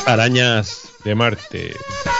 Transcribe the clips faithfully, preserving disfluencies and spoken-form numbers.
Arañas de Marte.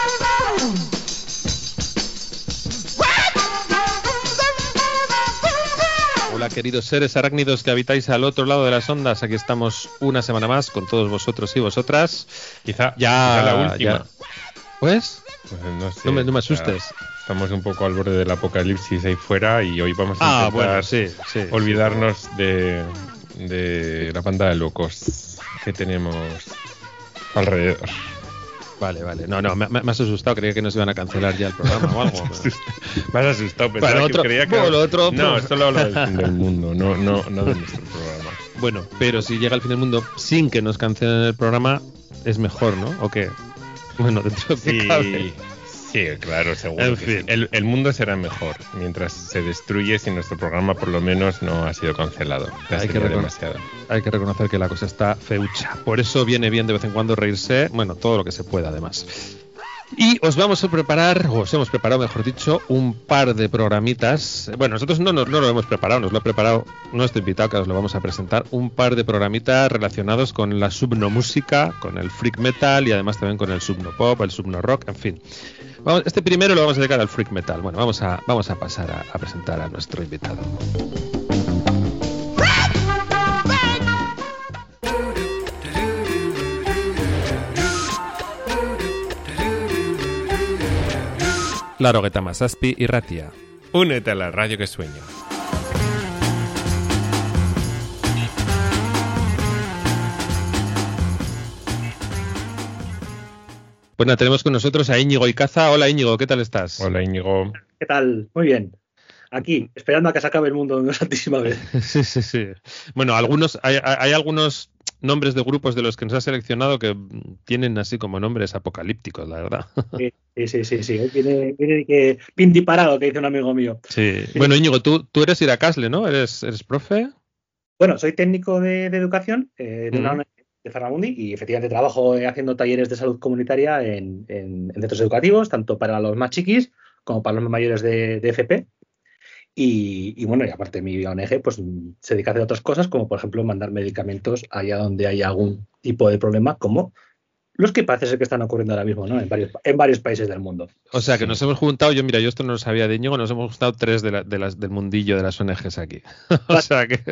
Hola, queridos seres arácnidos que habitáis al otro lado de las ondas. Aquí estamos una semana más con todos vosotros y vosotras. Quizá, ya quizá la última. Ya. ¿Pues? Pues no sé. No me, no me asustes. Estamos un poco al borde del apocalipsis ahí fuera y hoy vamos a ah, intentar bueno, sí, sí, olvidarnos sí. de, de la banda de locos que tenemos alrededor. Vale, vale. No, no, me, me has asustado. Creía que nos iban a cancelar ya el programa o algo. Me has asustado. Pensaba bueno, que otro, creía que... bueno, otro, no, otro. solo hablo del fin del mundo, no, no, no de nuestro programa. Bueno, pero si llega el fin del mundo sin que nos cancelen el programa, es mejor, ¿no? ¿O qué? Bueno, dentro de sí, que cabe. Sí, claro, seguro en que fin. sí. El, el mundo será mejor mientras se destruye si nuestro programa por lo menos no ha sido cancelado. Ya hay, que sería recono- demasiado. hay que reconocer que la cosa está feucha. Por eso viene bien de vez en cuando reírse, bueno, todo lo que se pueda además. Y os vamos a preparar, o os hemos preparado, mejor dicho, un par de programitas. Bueno, nosotros no, no, no lo hemos preparado, nos lo ha preparado nuestro invitado, que os lo vamos a presentar. Un par de programitas relacionados con la subnomúsica, con el freak metal y además también con el subnopop, el subnorock, en fin. Vamos, este primero lo vamos a dedicar al freak metal. Bueno, vamos a, vamos a pasar a, a presentar a nuestro invitado. Larogueta Masaspi y Ratia. Únete a la radio que sueño. Pues nada, tenemos con nosotros a Íñigo Icaza. Hola Íñigo, ¿qué tal estás? Hola Íñigo. ¿Qué tal? Muy bien. Aquí, esperando a que se acabe el mundo de una santísima vez. Sí, sí, sí. Bueno, algunos hay, hay algunos nombres de grupos de los que nos ha seleccionado que tienen así como nombres apocalípticos, la verdad. Sí, sí, sí, sí. Viene, viene que Pindi parado, que dice un amigo mío. Sí. Bueno, Íñigo, tú, tú eres Iracasle, ¿no? ¿Eres, eres profe? Bueno, soy técnico de, de educación eh, de Mm. una O N G de Ferramundi y efectivamente trabajo eh, haciendo talleres de salud comunitaria en, en, en centros educativos, tanto para los más chiquis como para los más mayores de, de F P. Y, y bueno, y aparte mi O N G pues se dedica a hacer otras cosas, como por ejemplo mandar medicamentos allá donde haya algún tipo de problema, como los que parece ser que están ocurriendo ahora mismo, ¿no? En varios, en varios países del mundo. O sea, que Sí. nos hemos juntado, yo mira, yo esto no lo sabía de Íñigo, nos hemos juntado tres de, la, de las, del mundillo de las O N Ges aquí. O sea que...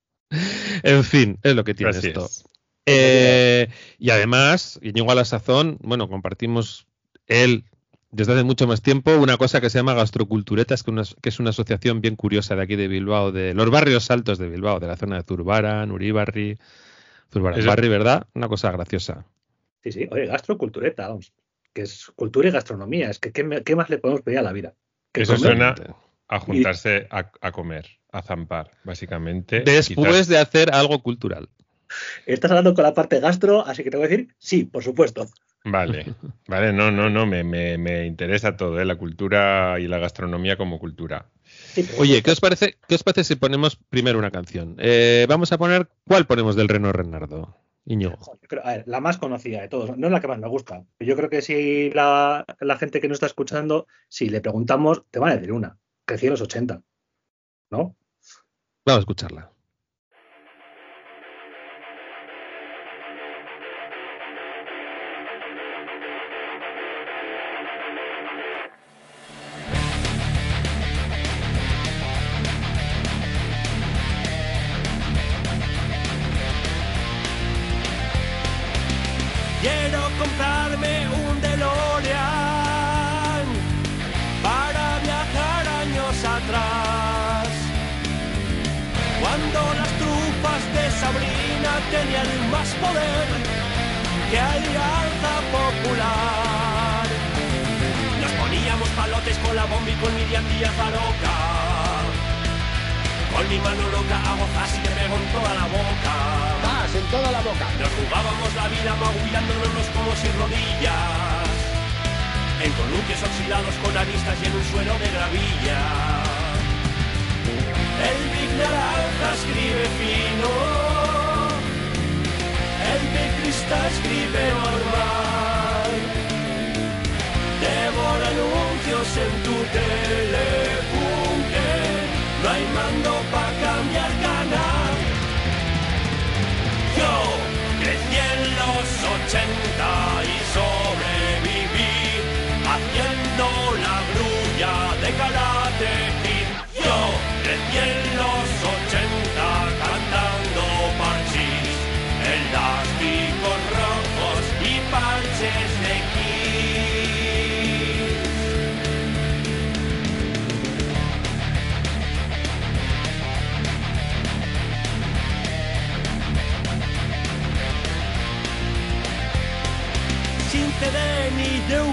En fin, es lo que tiene Así esto. es. Eh, y además, Íñigo a la sazón, bueno, compartimos él desde hace mucho más tiempo una cosa que se llama Gastroculturetas, que, una, que es una asociación bien curiosa de aquí de Bilbao, de los barrios altos de Bilbao, de la zona de Zurbaran, Uribarri, Zurbaran Eso- Barri, ¿verdad? Una cosa graciosa. Sí, sí, oye, gastrocultureta, vamos, que es cultura y gastronomía, es que ¿qué, me- qué más le podemos pedir a la vida? Que Eso comer. suena a juntarse a, a comer, a zampar, básicamente. Después Quizás- de hacer algo cultural. Estás hablando con la parte gastro, así que te voy a decir, sí, por supuesto. Vale, vale, no, no, no, me, me, me interesa todo, ¿eh? La cultura y la gastronomía como cultura. Sí, por Oye, supuesto. ¿qué os parece, qué os parece si ponemos primero una canción? Eh, vamos a poner, ¿cuál ponemos del Reno Renardo? Íñigo. Joder, yo creo- a ver, la más conocida de todos, no es la que más me gusta. Yo creo que si la, la gente que nos está escuchando, si le preguntamos, te van a decir una. Crecí en los ochenta, ¿no? Vamos a escucharla. Quiero comprarme un DeLorean para viajar años atrás, cuando las trufas de Sabrina tenían más poder que Alianza Popular. Nos poníamos palotes con la bomba y con Miriam Díaz Baroca, con mi mano loca hago zas y te pego en toda la boca. Más en toda la boca. Nos jugábamos la vida magullándonos como sin rodillas, en columpios oxidados con aristas y en un suelo de gravilla. El Big Naranja escribe fino, el Big Cristal escribe normal, devora anuncios en tu telepunte, no hay mando para cambiar canal. Yo crecí en los ochenta y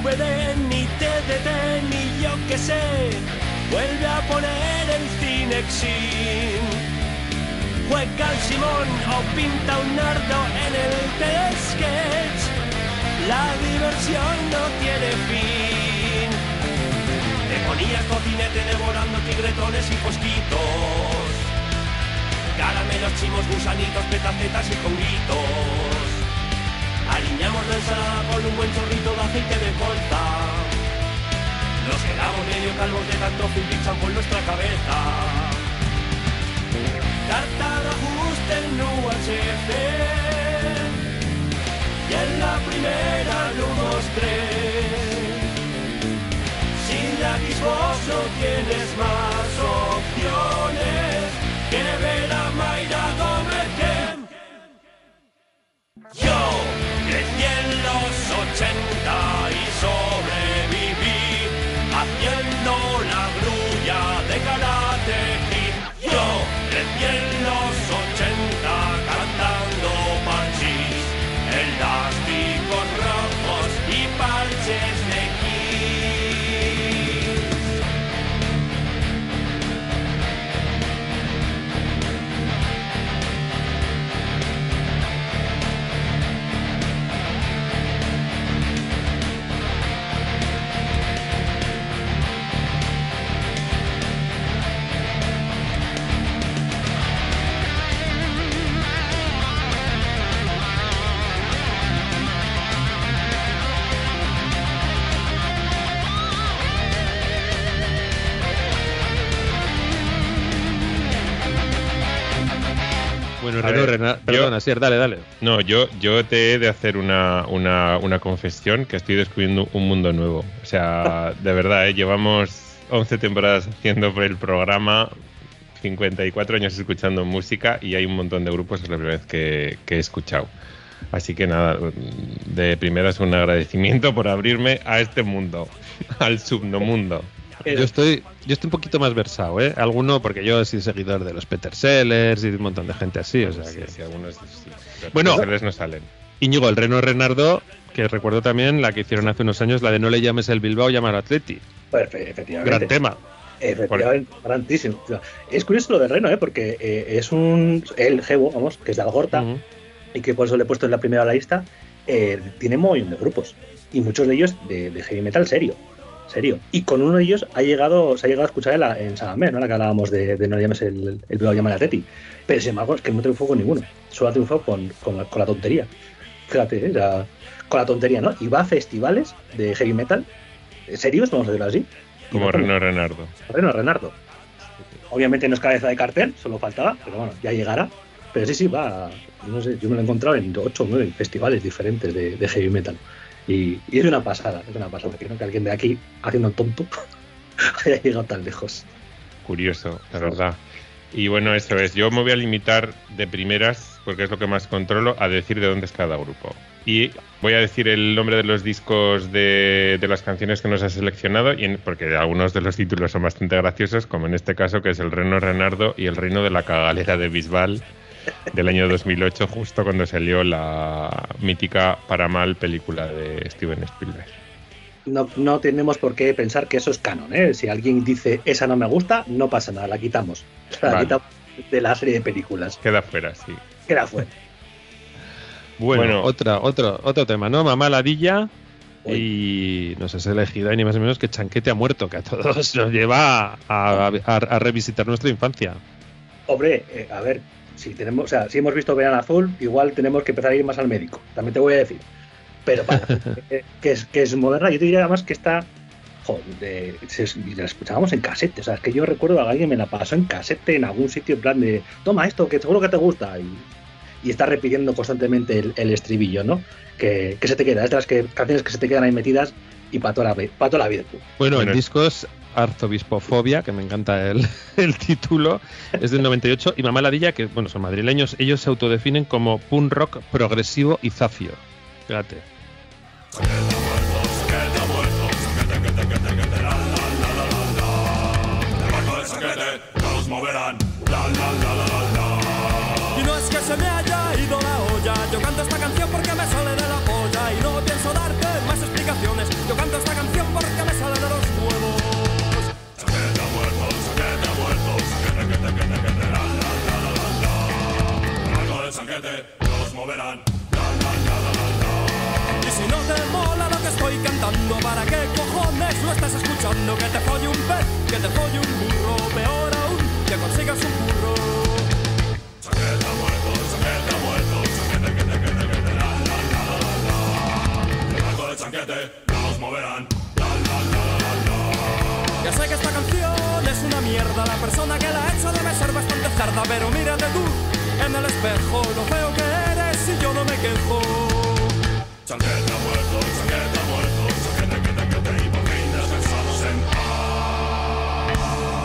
V D, ni T D T, ni yo que sé. Vuelve a poner el Cinexin. Juega el Simón o pinta un nardo en el telesketch. La diversión no tiene fin. Te ponías cocinete devorando tigretones y fosquitos, caramelos, chimos, gusanitos, petacetas y conguitos. Aliñamos la ensalada con un buen chorrito de aceite de colza. Nos quedamos medio calvos de tanto film pizza por nuestra cabeza. Tarta de ajuste en U H C. Y en la primera Lumos tres. Si la Xbox no tienes más opciones que ver a Mayra Gómez Kem. Yo crecí en los ochenta y sobreviví haciendo la grulla de Karate Kid. Yo crecí en los ochenta cantando parchís, elásticos rojos y parches de Kiss. Bueno, A Reno, ver, Rena, yo- perdona, sí, dale, dale. No, yo, yo te he de hacer una, una, una confesión, que estoy descubriendo un mundo nuevo. O sea, de verdad, ¿eh? Llevamos once temporadas haciendo el programa, cincuenta y cuatro años escuchando música y hay un montón de grupos, es la primera vez que, que he escuchado. Así que nada, de primeras un agradecimiento por abrirme a este mundo, al submundo. Yo estoy, yo estoy un poquito más versado, ¿eh? Alguno, porque yo soy seguidor de los Peter Sellers y de un montón de gente así, o sea Sí, que... sí, algunos sí. Bueno. Los no salen. Íñigo, el Reno Renardo, que recuerdo también la que hicieron hace unos años, la de No le llames el Bilbao, llamar Atleti. Pues, efectivamente. Gran tema. Efectivamente, grandísimo. Es curioso lo de Reno, ¿eh? Porque eh, es un... El Gebo, vamos, que es de Algorta, Ujú. y que por eso le he puesto en la primera de la lista, eh, tiene un montón de grupos. Y muchos de ellos de, de heavy metal serio. Serio. Y con uno de ellos ha llegado, se ha llegado a escuchar en, la, en Sadamé, ¿no? La que hablábamos de, de No le llames el, el Bilbao, llamar Atleti. Pero sin embargo, es que no triunfó con ninguno. Solo ha triunfado con, con, la, con la tontería. Fíjate, ¿eh? La, con la tontería, ¿no? Y va a festivales de heavy metal serios, vamos a decirlo así. Como Reno Renardo. Reno Renardo. Obviamente no es cabeza de cartel, solo faltaba, pero bueno, ya llegará. Pero sí, sí, va. No sé, yo me lo he encontrado en ocho o nueve festivales diferentes de, de heavy metal. Y, y es una pasada, es una pasada. Que no que alguien de aquí, haciendo el tonto, haya llegado tan lejos. Curioso, la verdad. Y bueno, eso es. Yo me voy a limitar de primeras, porque es lo que más controlo, a decir de dónde es cada grupo. Y voy a decir el nombre de los discos de, de las canciones que nos ha seleccionado, y en, porque algunos de los títulos son bastante graciosos, como en este caso, que es El Reno Renardo y El Reino de la Cagalera de Bisbal, del año dos mil ocho, justo cuando salió la mítica para mal película de Steven Spielberg. No, no tenemos por qué pensar que eso es canon, ¿eh? Si alguien dice esa no me gusta, no pasa nada, la quitamos. La Vale. quitamos de la serie de películas. Queda fuera, sí. Queda fuera. Bueno, Bueno. otra, otro, otro tema, ¿no? Mamá Ladilla. Y nos has elegido ahí ni más ni menos que Chanquete ha muerto, que a todos nos lleva a, a, a- a revisitar nuestra infancia. Hombre, eh, a ver, si tenemos, o sea, si hemos visto Verano Azul, igual tenemos que empezar a ir más al médico. También te voy a decir. Pero para que, que es que es moderna, yo te diría además que está. Joder, de- se- la escuchábamos en casete. O sea, es que yo recuerdo a alguien me la pasó en casete en algún sitio en plan de toma esto, que seguro que te gusta. Y, y está repitiendo constantemente el, el estribillo, ¿no? Que, que se te queda. Es de las que, canciones que se te quedan ahí metidas y para toda la, vi- pa' toda la vida. Bueno, Bueno, el disco es Arzobispofobia, que me encanta el, el título, es del noventa y ocho, y Mamá Ladilla, que bueno, son madrileños, ellos se autodefinen como punk rock progresivo y zafio. Fíjate. Y no es que se me haya ido la olla, yo canto esta canción porque me sale de la polla y no pienso darte más explicaciones. Yo canto esta moverán. La, la, la, la, la, la. Y si no te mola lo que estoy cantando, ¿para qué cojones lo estás escuchando? Que te folle un pez, que te folle un burro, peor aún, que consigas un burro. Chaqueta muerto, chaqueta muerto, chaquete, que te, que te, que te, la, la, la, la, la. El barco de chanquete, nos moverán. La, la, la, la, la. Ya sé que esta canción es una mierda, la persona que la ha hecho debe ser bastante cerda, pero mírate tú en el espejo, lo feo que eres y yo no me quejo. Chanquete muerto, chanquete muerto, chanquete, que te, que te, y por fin descansamos en paz.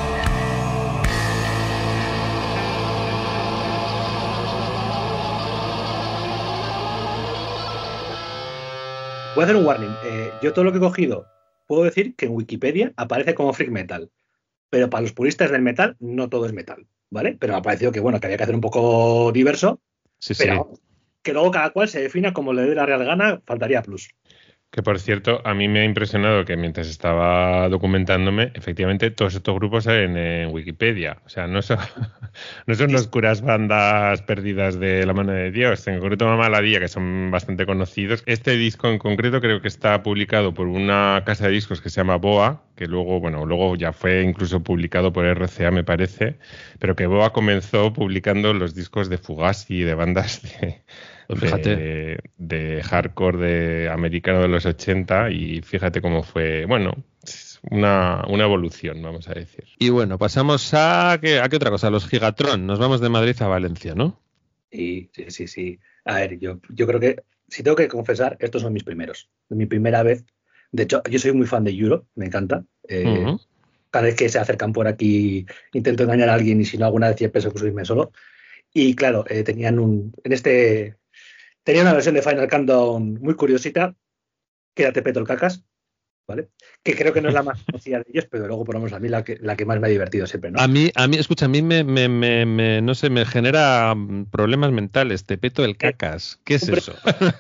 Voy a hacer un warning. Eh, yo todo lo que he cogido, puedo decir que en Wikipedia aparece como freak metal, pero para los puristas del metal no todo es metal, ¿vale? Pero me ha parecido que, bueno, que había que hacer un poco diverso, Sí, pero sí. que luego cada cual se defina como le dé la real gana, faltaría plus. Que por cierto, a mí me ha impresionado que mientras estaba documentándome, efectivamente todos estos grupos salen en Wikipedia. O sea, no son, no son los curas bandas perdidas de la mano de Dios. En concreto Mamá Ladilla, que son bastante conocidos. Este disco en concreto creo que está publicado por una casa de discos que se llama Boa, que luego, bueno, luego ya fue incluso publicado por R C A, me parece, pero que Boa comenzó publicando los discos de Fugazi y de bandas de... Pues fíjate. De, de hardcore de americano de los ochenta y fíjate cómo fue, bueno, una, una evolución, vamos a decir. Y bueno, pasamos a ¿qué, a qué otra cosa? Los Gigatron. Nos vamos de Madrid a Valencia, ¿no? Y sí, sí, sí. A ver, yo, yo creo que, si tengo que confesar, estos son mis primeros. Mi primera vez. De hecho, yo soy muy fan de Euro, me encanta. Eh, uh-huh. Cada vez que se acercan por aquí intento engañar a alguien y si no alguna vez cien pesos, pues subirme solo. Y claro, eh, tenían un... En este... Tenía una versión de Final Countdown muy curiosita, que era Te peto el cacas, ¿vale? Que creo que no es la más conocida de ellos, pero luego ponemos a mí la que, la que más me ha divertido siempre, ¿no? A mí, a mí, escucha, a mí me, me, me, me no sé, me genera problemas mentales. Te peto el cacas. ¿Qué es eso?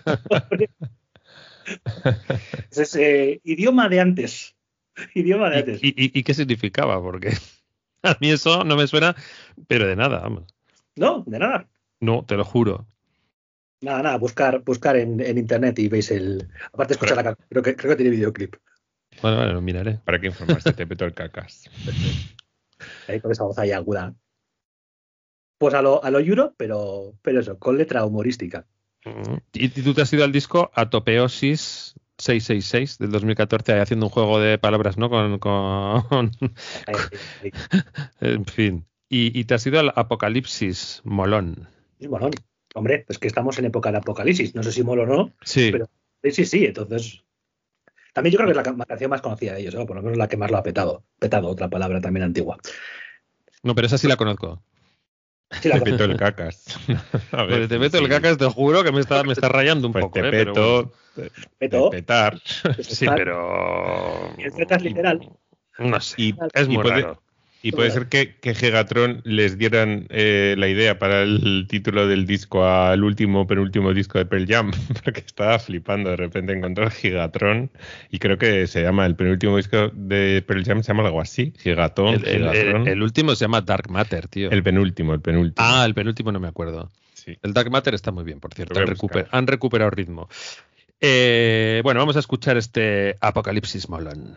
Es eh, idioma de antes. Idioma de antes. ¿Y, y, ¿Y qué significaba? Porque a mí eso no me suena, pero de nada, vamos. No, de nada. No, te lo juro. Nada, nada, buscar, buscar en, en internet y veis el... Aparte escuchar la canción, creo que, creo que tiene videoclip. Vale, vale, lo miraré. Para que informarse, te peto el cacas. Ahí con esa voz ahí aguda. Pues a lo, a lo Euro, pero, pero eso, con letra humorística. Uh-huh. ¿Y tú te has ido al disco Atopeosis seiscientos sesenta y seis del dos mil catorce, ahí haciendo un juego de palabras, ¿no? Con... con... Ahí, ahí. En fin. Y, y te has ido al Apocalipsis Molón. Sí, Molón. Hombre, es que estamos en época de apocalipsis. No sé si mola o no, sí. Pero sí, sí, sí. Entonces, también yo creo que es la canción más conocida de ellos, ¿no? Por lo menos la que más lo ha petado. Petado, otra palabra también antigua. No, pero esa sí la conozco. Sí, la te peto el cacas. A ver, te peto sí. el cacas, te juro que me está, me está rayando un pues poco. Te ¿eh? peto, pero bueno. peto. Te petar. Sí, pero... El cacas literal. No sé, y, es muy y puede, raro. Y puede ser que, que Gigatron les dieran eh, la idea para el título del disco al último, penúltimo disco de Pearl Jam, porque estaba flipando de repente encontrar Gigatron, y creo que se llama, el penúltimo disco de Pearl Jam se llama algo así, Gigatón, el, el, Gigatron. El, el último se llama Dark Matter, tío. El penúltimo, el penúltimo. Ah, el penúltimo no me acuerdo. Sí. El Dark Matter está muy bien, por cierto, han, recuper, han recuperado ritmo. Eh, bueno, vamos a escuchar este Apocalipsis Molón.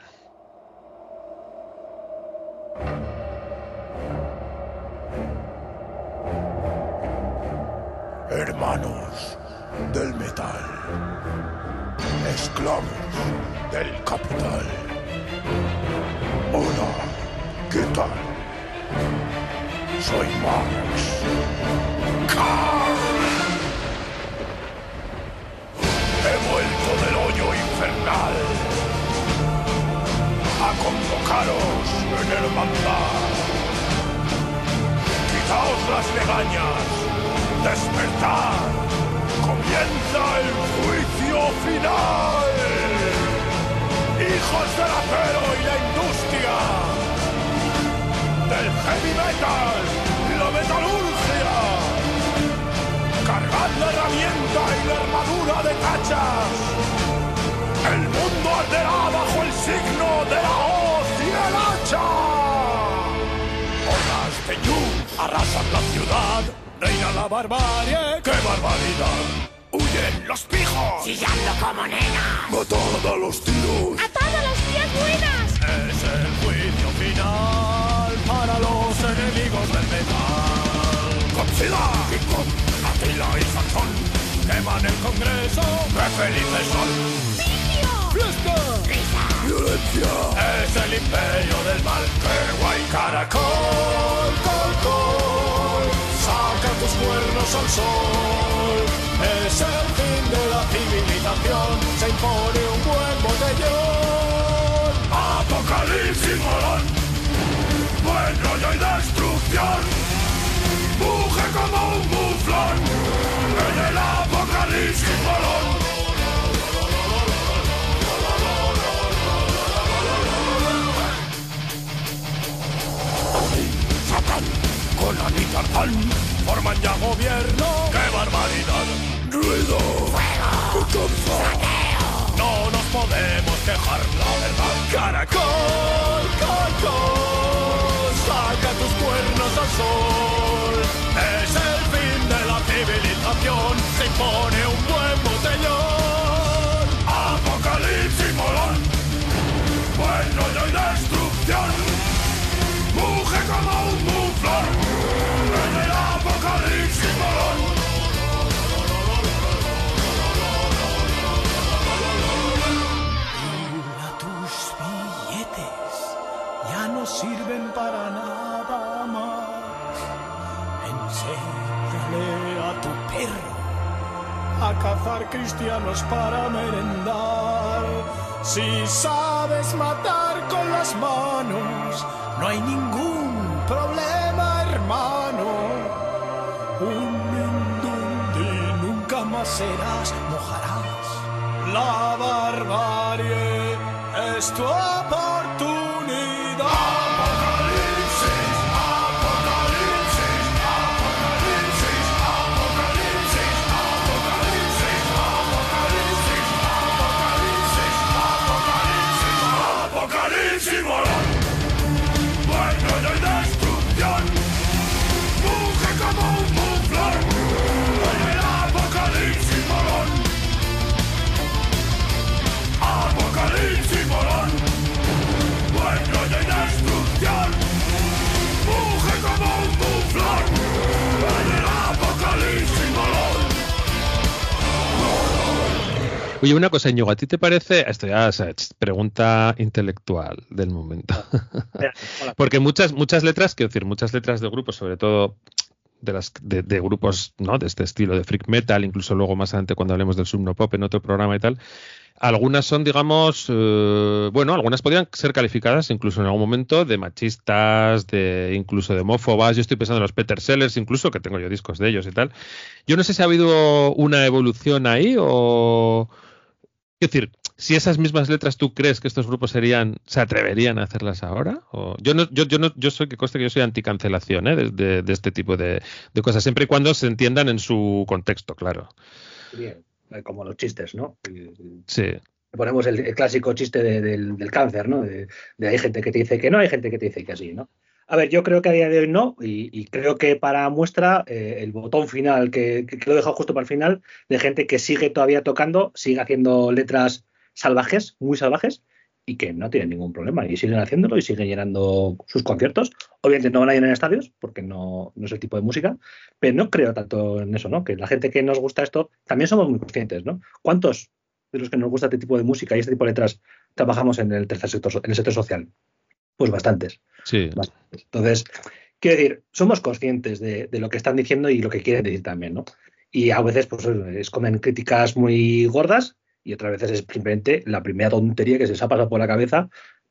Hermanos del metal, esclavos del capital. Hola, ¿qué tal? Soy Marx. ¡Carl! He vuelto del hoyo infernal a convocaros en hermandad. Quitaos las legañas. ¡Despertar! ¡Comienza el juicio final! ¡Hijos del acero y la industria! ¡Del heavy metal y la metalurgia! ¡Cargad la herramienta y la armadura de cachas! ¡El mundo arderá bajo el signo de la hoz y el hacha! ¡Hordas de Yu arrasan la ciudad reina la barbarie. ¡Qué barbaridad! ¡Huyen los pijos! Chillando como nenas. ¡Matad a los tíos! ¡Atad a las tías buenas! Es el juicio final para los enemigos del metal. Godzilla, King Kong, Attila y Sansón queman el Congreso. ¡Qué felices son! ¡Vicio! ¡Fiesta! ¡Risa! ¡Violencia! Es el imperio del mal. ¡Qué guay! Caracol, col, col, saca tus cuernos al sol. Es el fin de la civilización. Se impone un buen botellón. Apocalipsis molón. Buen rollo y destrucción. Muge como un muflón. En el apocalipsis molón. Satán, Conan y Tarzán forman ya gobierno. ¡Qué barbaridad! ¡Ruido! ¡Fuego! ¡Saqueo! No nos podemos quejar, la verdad. ¡Caracol! ¡Caracol! ¡Saca tus cuernos al sol! Es el fin de la civilización. Se impone un buen botellón. ¡Apocalipsis molón! ¡Buen rollo y destrucción! ¡Muge como un muflón! ¡En el apocalipsis molón! Mira tus billetes, ya no sirven para nada más. Enséñale a tu perro a cazar cristianos para merendar. Si sabes matar con las manos, no hay ningún problema, hermano. Un mindundi nunca más serás, mojarás. La barbarie es tu oportunidad. Apocalipsis, apocalipsis, apocalipsis, apocalipsis, apocalipsis, apocalipsis, apocalipsis, apocalipsis, apocalipsis, molón. Buen rollo y destrucción. Muge como un muflón. En el apocalipsis molón. Apocalipsis molón. Buen rollo y destrucción. Muge como un muflón. En el apocalipsis molón. Oye, una cosa, Íñigo, ¿a ti te parece? Esto ya es pregunta intelectual del momento. Porque muchas muchas letras, quiero decir, muchas letras de grupos, sobre todo de las de, de grupos, ¿no?, de este estilo de freak metal, incluso luego más adelante cuando hablemos del subnopop en otro programa y tal, algunas son, digamos, eh, bueno, algunas podrían ser calificadas incluso en algún momento de machistas, de incluso de homófobas. Yo estoy pensando en los Peter Sellers, incluso, que tengo yo discos de ellos y tal. Yo no sé si ha habido una evolución ahí o... Es decir, si esas mismas letras tú crees que estos grupos serían, se atreverían a hacerlas ahora, o yo no, yo, yo no, yo soy que conste que yo soy anticancelación, ¿eh?, de, de, de este tipo de, de cosas, siempre y cuando se entiendan en su contexto, claro. Bien, como los chistes, ¿no? Sí. Ponemos el, el clásico chiste de, del, del cáncer, ¿no? De, de hay gente que te dice que no, hay gente que te dice que sí, ¿no? A ver, yo creo que a día de hoy no, y, y creo que para muestra eh, el botón final, que, que, que lo he dejado justo para el final, de gente que sigue todavía tocando, sigue haciendo letras salvajes, muy salvajes, y que no tienen ningún problema, y siguen haciéndolo, y siguen llenando sus conciertos. Obviamente no van a llenar en estadios, porque no, no es el tipo de música, pero no creo tanto en eso, ¿no? Que la gente que nos gusta esto, también somos muy conscientes, ¿no? ¿Cuántos de los que nos gusta este tipo de música y este tipo de letras trabajamos en el tercer sector, en el sector social? Pues bastantes. Sí. Bastantes. Entonces, quiero decir, somos conscientes de, de lo que están diciendo y lo que quieren decir también, ¿no? Y a veces pues esconden críticas muy gordas y otras veces es simplemente la primera tontería que se les ha pasado por la cabeza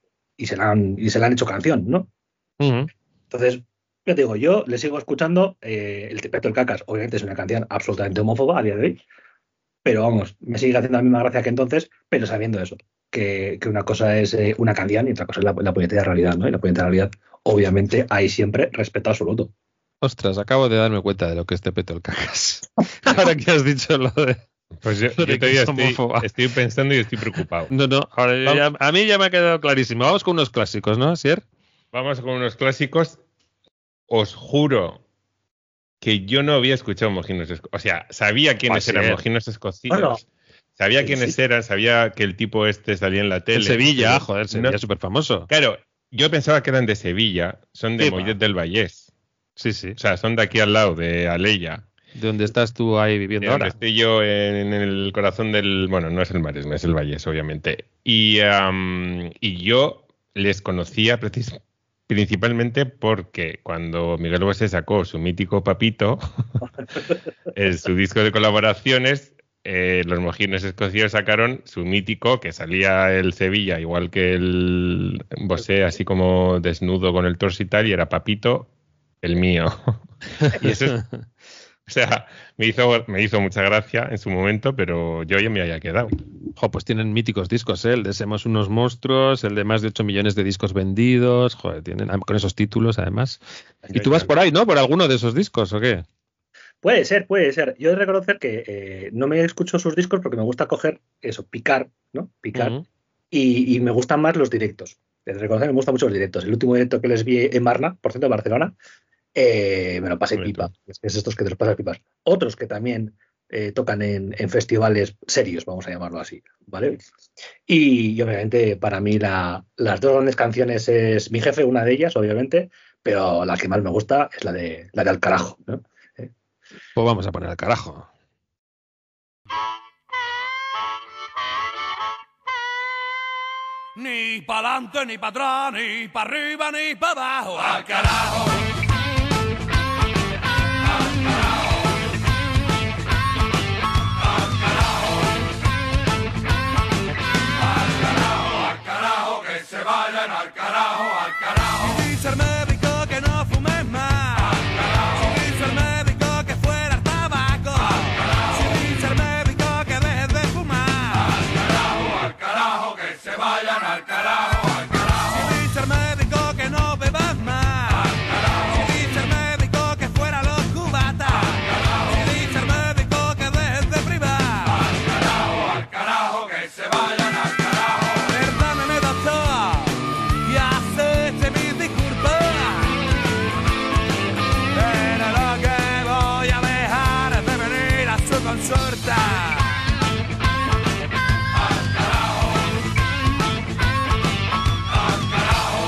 y se la han, y se la han hecho canción, ¿no? Uh-huh. Entonces, yo te digo, yo le sigo escuchando. eh, El Peto del Cacas, obviamente es una canción absolutamente homófoba a día de hoy, pero vamos, me sigue haciendo la misma gracia que entonces, pero sabiendo eso, que, que una cosa es eh, una canción y otra cosa es la, la puñetera realidad, ¿no? Y la puñetera realidad, obviamente, hay siempre respeto absoluto. Ostras, acabo de darme cuenta de lo que es Te Peto el Cacas. Ahora que has dicho lo de... Pues yo, yo todavía estoy, estoy pensando y estoy preocupado. No, no, ahora ya, a mí ya me ha quedado clarísimo. Vamos con unos clásicos, ¿no, Sier? Vamos con unos clásicos. Os juro que yo no había escuchado mojinos escocidos. O sea, sabía quiénes Ah, sí, eran eh. mojinos escocidos. Bueno, sabía sí, quiénes sí. eran, sabía que el tipo este salía en la tele. En Sevilla, pero joder, Sevilla no- es súper famoso. Claro, yo pensaba que eran de Sevilla, son de Sí, Mollet va. del Vallés. Sí, sí. O sea, son de aquí al lado, de Alella. ¿De dónde estás tú ahí De viviendo donde ahora? estoy yo en el corazón del... Bueno, no es el Maresme, es el Vallés, obviamente. Y, am, y yo les conocía precis- principalmente porque cuando Miguel Bosé sacó su mítico Papito, en su disco de colaboraciones, eh, los Mojinos Escocidos sacaron su mítico, que salía el Sevilla, igual que el Bosé, así como desnudo con el torso y tal, y era Papito, el mío. Y eso es... O sea, me hizo, me hizo mucha gracia en su momento, pero yo ya me había quedado. Jo, pues tienen míticos discos, ¿eh? El de Somos unos monstruos, el de más de ocho millones de discos vendidos, joder, tienen con esos títulos además. Y tú vas por ahí, ¿no? ¿Por alguno de esos discos o qué? Puede ser, puede ser. Yo he de reconocer que eh, no me escucho sus discos porque me gusta coger eso, picar, ¿no? Picar. Uh-huh. y, y me gustan más los directos. He de reconocer que me gustan mucho los directos. El último directo que les vi en Marna, por cierto, en Barcelona, eh, me lo pasé Bonito. pipa. Es, es estos que te los pasas pipas. Otros que también eh, tocan en, en festivales serios, vamos a llamarlo así, ¿vale? Y, y obviamente para mí la, las dos grandes canciones es Mi Jefe, una de ellas, obviamente, pero la que más me gusta es la de la de Al Carajo, ¿no? Pues vamos a poner al carajo. Ni pa'lante, ni pa' atrás, ni pa' arriba, ni pa' abajo. ¡Al carajo! Se vayan al carajo, al carajo. Si dice el médico que no fumes más. Al carajo. Si dice el médico que fuera el tabaco. Al carajo. Si dice el médico que dejes de fumar. Al carajo, al carajo, que se vayan al carajo, al carajo. Si dice el médico que no bebas más. Al carajo. Si dice el médico que fuera los cubatas. Al carajo. Si dice el médico que dejes de privar. Al carajo, al carajo, que se vayan al carajo. Perdóneme, doctor, y acepte mis disculpas, pero lo que voy a dejar es de venir a su consulta. Al carajo, al carajo,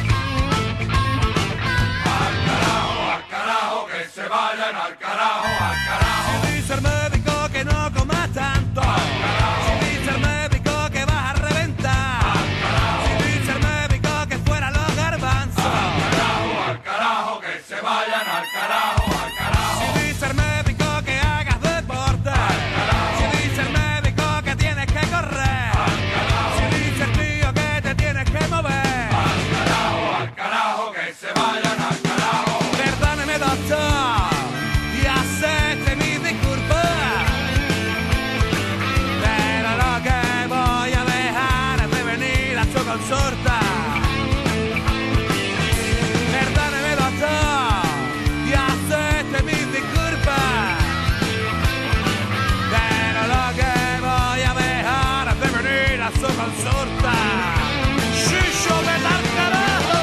al carajo, al carajo, que se vayan al carajo, al carajo. Si dice el médico que no comas tanto, al carajo. Si dice el médico que vas a reventar, al carajo. Si dice el médico que fuera los garbanzos, al carajo, al carajo, que se vayan al carajo, al carajo. Si dice el médico que hagas deporte, al carajo. Si dice el médico que tienes que correr, al carajo. Si dice el tío que te tienes que mover, al carajo, al carajo, que se vayan al carajo. Perdóneme, doctor, y acepte mis disculpas, pero lo que voy a dejar es de venir a su consulta. Perdóneme, doctor, y acepte mis disculpas, pero lo que voy a dejar es de venir a su consulta. ¡Chicho, vete al carajo!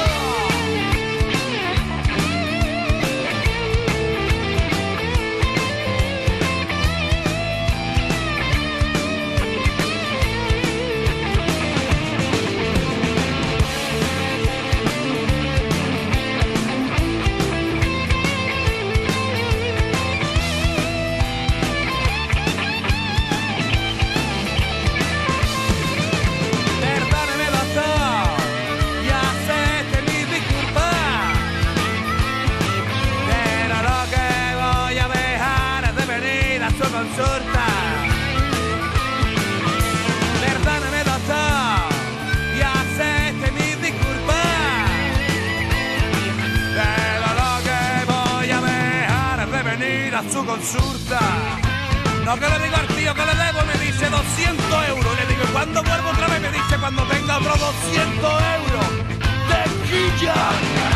Perdóneme, doctor, y acepte mis disculpas, pero lo que voy a dejar es de venir a su consulta. Perdóneme, doctor, y acepte mis disculpas, pero lo que voy a dejar es de venir a su consulta. No, que le digo al tío que le debo, me dice doscientos euros. Le digo, ¿y cuando vuelvo otra vez? Me dice, cuando tenga otros doscientos euros. ¡Tequilla!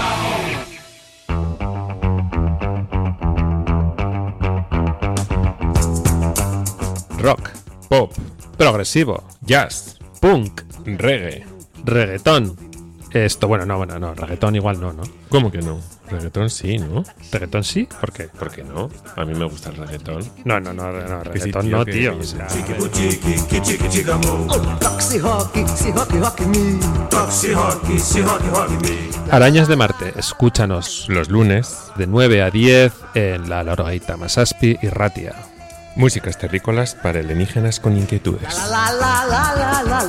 Rock, Pop, progresivo, jazz, punk, reggae. reggaetón. Esto, bueno, no, bueno, no, reggaetón igual no, ¿no? ¿Cómo que no? Reggaetón sí, ¿no? ¿Reggaetón sí? ¿Por qué? ¿Por qué no? A mí me gusta el reggaetón. No, no, no, no Que sí, reggaetón tío, no, que- tío. que- O sea, Arañas de Marte, escúchanos Los lunes, de nueve a diez en La Lorgaita Masaspi y Ratia. músicas terrícolas para alienígenas con inquietudes. La la la la la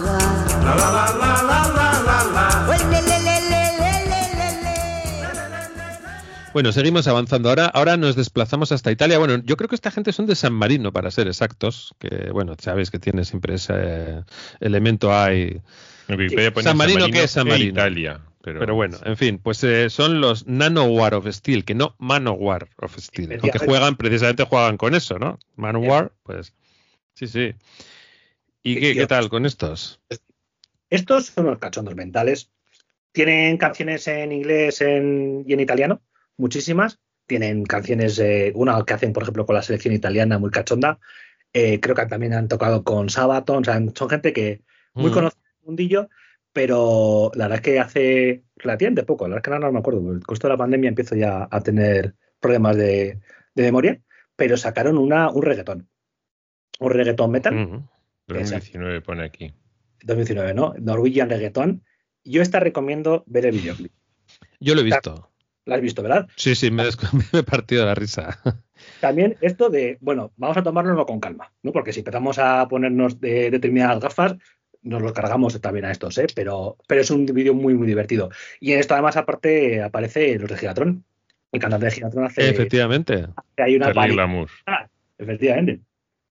la. Ué, le, le, le, le, le, le, le. Bueno, seguimos avanzando. Ahora, ahora nos desplazamos hasta Italia. Bueno, yo creo que esta gente son de San Marino, para ser exactos. Que, bueno, sabéis que tiene siempre ese eh, elemento ahí. En Wikipedia pone San Marino, ¿qué es San e Marino? Italia. Pero, Pero bueno, en fin, pues eh, son los Nanowar of Steel, que no Manowar of Steel. Aunque juegan, precisamente juegan con eso, ¿no? Manowar, pues sí, sí. ¿Y qué, qué tal con estos? Estos son unos cachondos mentales. Tienen canciones en inglés en, y en italiano, muchísimas. Tienen canciones, eh, una que hacen, por ejemplo, con la selección italiana, muy cachonda. Eh, creo que también han tocado con Sabaton. O sea, son gente que muy Mm. conocida en el mundillo, pero la verdad es que hace relativamente poco. La verdad es que no, no me acuerdo. Con el costo de la pandemia empiezo ya a tener problemas de, de memoria, pero sacaron una, un reggaetón. Un reggaetón metal. Mm. dos mil diecinueve pone aquí. dos mil diecinueve, ¿no? Norwegian Reggaeton. Yo esta recomiendo ver el videoclip. Yo lo he visto. ¿La has visto, verdad? Sí, sí, me, descu- me he partido de la risa. También esto de, bueno, vamos a tomárnoslo con calma, ¿no? Porque si empezamos a ponernos de determinadas gafas, nos lo cargamos también a estos, ¿eh? Pero, pero es un vídeo muy, muy divertido. Y en esto, además, aparte, aparece los de Gigatron. El cantante de Gigatron hace... Efectivamente. hace ahí una Charlie pali- Glamour. Ah, efectivamente.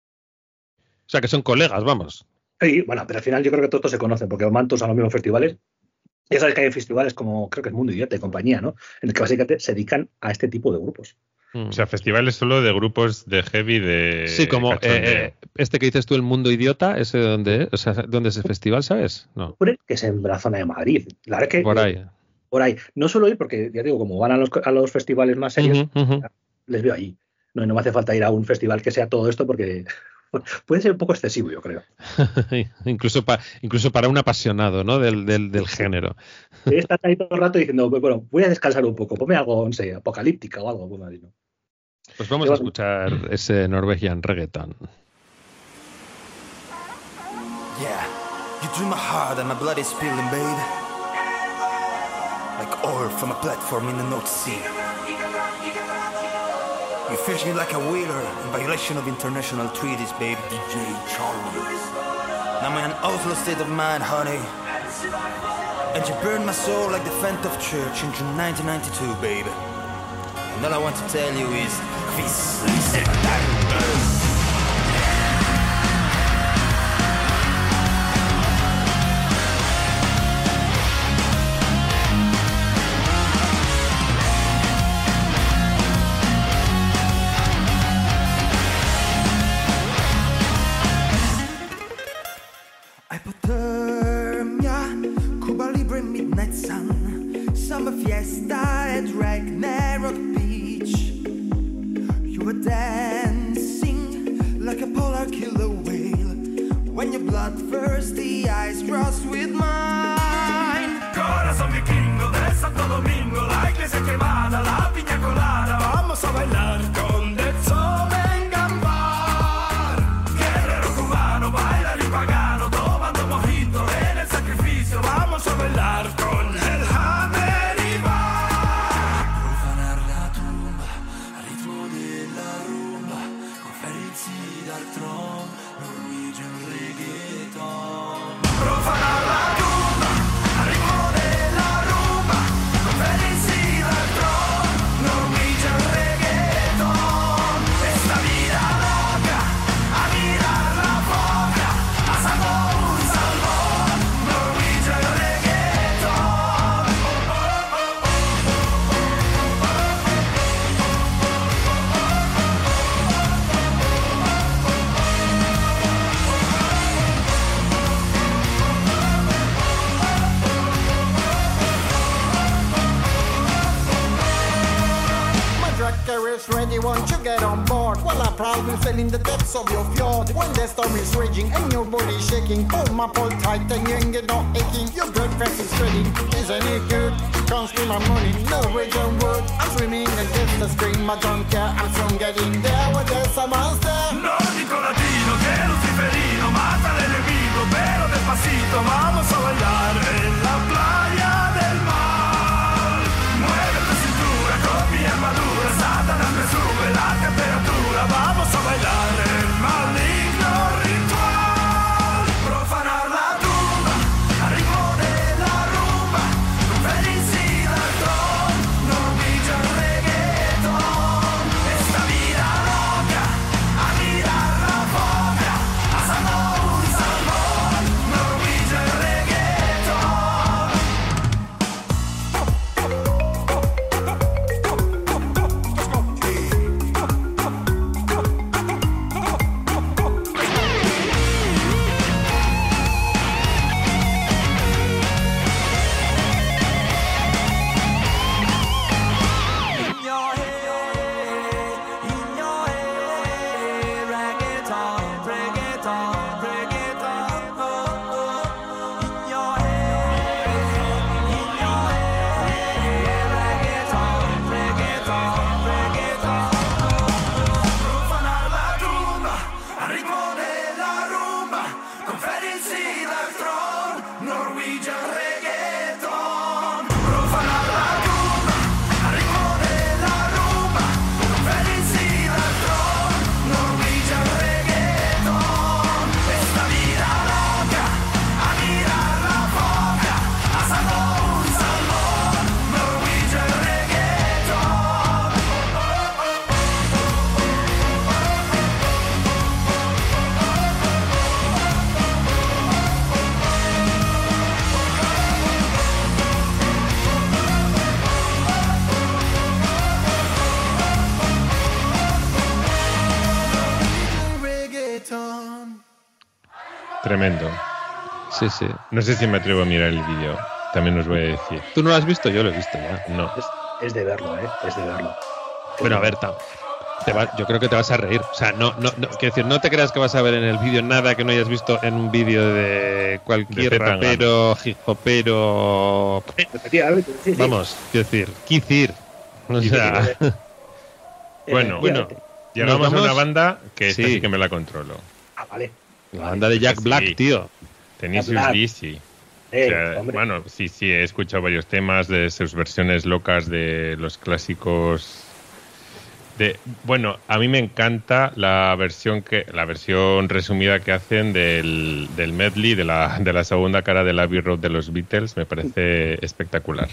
O sea, que son colegas, vamos. Sí, bueno, pero al final yo creo que todos estos se conocen, porque van todos a los mismos festivales. Ya sabes que hay festivales como, creo que es Mundo Idiota y compañía, ¿no? En el que básicamente se dedican a este tipo de grupos. Mm. O sea, festivales solo de grupos de heavy de. Sí, como eh, cachondeo. eh, este que dices tú, El Mundo Idiota, ese donde, o sea, ¿dónde es el festival, sabes? No, Ocurre que es en la zona de Madrid. La verdad es que por ahí. por ahí. No suelo ir porque, ya digo, como van a los, a los festivales más serios, Ujú, ujú. les veo allí. No, no me hace falta ir a un festival que sea todo esto porque puede ser un poco excesivo, yo creo. incluso, pa- incluso para un apasionado, ¿no? Del, del, del género. Estás ahí todo el rato diciendo, bueno, voy a descansar un poco, ponme algo, no sé, apocalíptica o algo. Pues, madre, ¿no? Pues vamos a escuchar ese Norwegian Reggaeton. Yeah, you drew my heart and my blood is spilling, babe. Like oil from a platform in the North Sea. You fish me like a whaler in violation of international treaties, babe. D J Charles. I'm in an awful state of mind, honey. And you burned my soul like the Phantom of Church in June nineteen ninety-two, baby. And all I want to tell you is, this is Hypothermia, Cuba Libre, midnight sun, summer fiesta at Ragnarok Beach. You were dancing like a polar killer whale when your bloodthirsty eyes crossed with mine. Corazón vikingo de Santo Domingo, la iglesia quemada, la piña colada, vamos a bailar con The Vengan Bar. Guerrero cubano, bailarín pagano, tomando mojito en el sacrificio, vamos a bailar con el Hammer y Bar. Profanar la tumba, al ritmo de la rumba, conferenzi dal tron, Norwegian Reggaeton. Profanar la tumba, al ritmo de la rumba, conferenzi dal tron, Norwegian Reggaeton. won't you get on board? Well, I proudly sail in the depths of your fjord. When the storm is raging and your body shaking, pull my pole tight and you ain't get no aching. Your blood pressure is spreading, isn't it good? Can't steal my money, no rage on wood. I'm swimming against the stream, I don't care. I'm soon getting there where there's a monster. Nórdico latino que luciferino mata al enemigo, pero despacito vamos a bailar en la playa del mar. Mueve tu cintura con mi armadura, Satanás me sube la temperatura. Vamos a bailar el maligno ritual. Profanar la tumba, al ritmo de la rumba, con felicidad tron, Norwegian reggaeton. Esta vida loca, a mirar la foca, asando un salmón, Norwegian reggaeton. In your head, in your head, reggaeton, reggaeton, reggaeton, oh, oh. In your head, in your head, reggaeton, reggaeton, reggaeton, oh, oh. Profanar la tumba, al ritmo de la rumba, con felicidad tron, Norwegian reggaeton. Profanar la tumba, al ritmo de la rumba, con felicidad tron, Norwegian reggaeton. Esta vida loca, a mirar la foca, asando un salmón, Norwegian reggaeton. Reggaeton. Tremendo. Sí, sí. No sé si me atrevo a mirar el vídeo. También os voy a decir. ¿Tú no lo has visto? Yo lo he visto ya. No. Es, es de verlo, ¿eh? Es de verlo. Bueno, a ver, Tam, te va- yo creo que te vas a reír. O sea, no, no, no, quiero decir, no te creas que vas a ver en el vídeo nada que no hayas visto en un vídeo de cualquier De Zetangana. rapero, hip hopero. Efectivamente, sí, sí. Vamos, quiero decir, Kizir. O sea, Bueno, Efectivamente. Llegamos ¿Nos a una vamos? banda que esta Sí. sí que me la controlo. Ah, vale. la banda de Jack Sí. Black, tío. Tenéis Black. Easy. Eh, O sea, hombre. bueno, sí, sí, he escuchado varios temas de sus versiones locas de los clásicos. De, bueno, a mí me encanta la versión que la versión resumida que hacen del, del medley de la, de la segunda cara del Abbey Road de los Beatles. Me parece espectacular.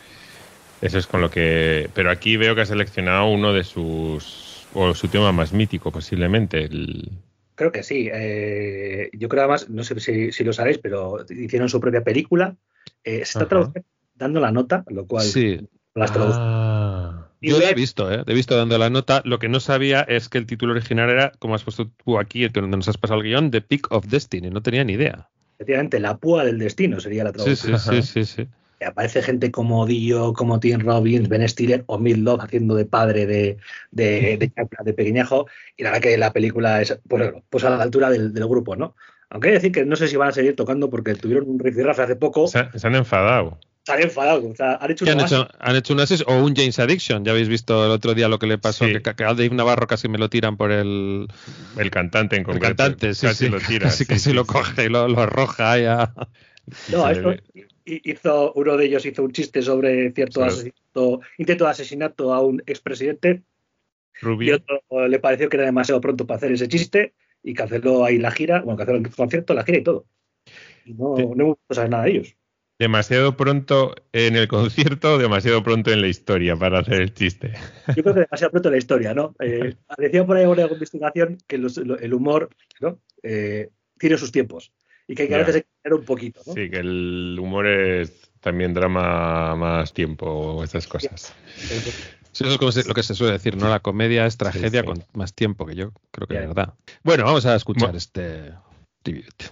Eso es con lo que. Pero aquí veo que ha seleccionado uno de sus. O su tema más mítico, posiblemente. El, Creo que sí. Eh, yo creo además, no sé si, si lo sabéis, pero hicieron su propia película. Eh, se está Ajá. traduciendo dando la nota, lo cual Sí. las traduce. Ah. Yo lo he visto, ¿eh? Lo he visto dando la nota. Lo que no sabía es que el título original era, como has puesto tú aquí, el que donde nos has pasado el guión, The Peak of Destiny. No tenía ni idea. Efectivamente, la púa del destino sería la Sí, traducción. sí, sí, sí, sí. Aparece gente como Dio, como Tim Robbins, Ben Stiller o Mil Love haciendo de padre de, de, de, de pequeñajo. Y la verdad que la película es pues, pues a la altura del, del grupo, ¿no? Aunque hay que decir que no sé si van a seguir tocando porque tuvieron un rifirrafe hace poco. Se, se han enfadado. Se han enfadado. O sea, han hecho ¿Qué un han hecho? Han hecho un Asis o un James Addiction. Ya habéis visto el otro día lo que le pasó, Sí. que, que a Dave Navarro casi me lo tiran por el, El cantante en el concreto. cantante. Sí, casi sí. lo tira. Casi, sí, casi sí, lo sí. coge y lo, lo arroja ya. Y No, se le esto, ve. hi- hizo, uno de ellos hizo un chiste sobre cierto Sobre- asesinato, intento de asesinato a un expresidente y Rubio. otro le pareció que era demasiado pronto para hacer ese chiste y canceló ahí la gira, bueno, canceló el concierto, la gira y todo. Y no, Sí. no hemos podido saber nada de ellos. Demasiado pronto en el concierto, demasiado pronto en la historia para hacer el chiste. Yo creo que demasiado pronto en la historia, ¿no? Eh, decía por ahí una investigación que los- lo- el humor, ¿no? Eh, tiene sus tiempos y que hay que a Ya. veces exagerar un poquito, ¿no? Sí, que el humor es también drama más tiempo o esas cosas. Entonces, Sí, eso es como se- lo que se suele decir, ¿no? La comedia es tragedia sí. con más tiempo, que yo creo que es Ya. verdad. Bueno, vamos a escuchar Bueno. este tribute.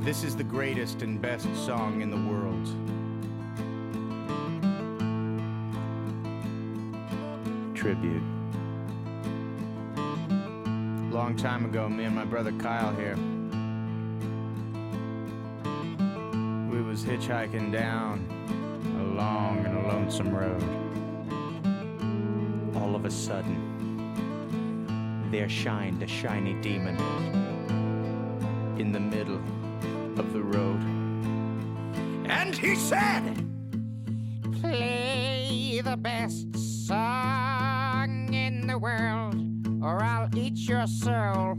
This is the greatest and best song in the world. Tribute. Long time ago, me and my brother Kyle here, we was hitchhiking down a long and a lonesome road. All of a sudden, there shined a shiny demon in the middle of the road. And he said, "Play the best song in the world, or I'll eat your soul."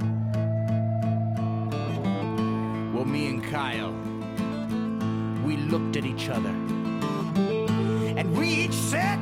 Well, me and Kyle, we looked at each other, and we each said,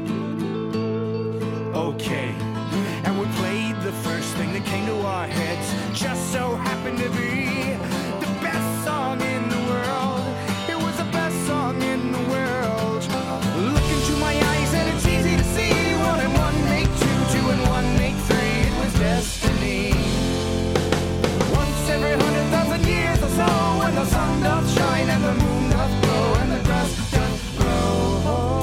"Okay." And we played the first thing that came to our heads. Just so happened to be the best song in the world. It was the best song in the world. Look into my eyes and it's easy to see. One and one make two, two and one make three. It was destiny. Once every hundred thousand years or so, when the sun doth shine and the moon doth glow and the grass doth grow.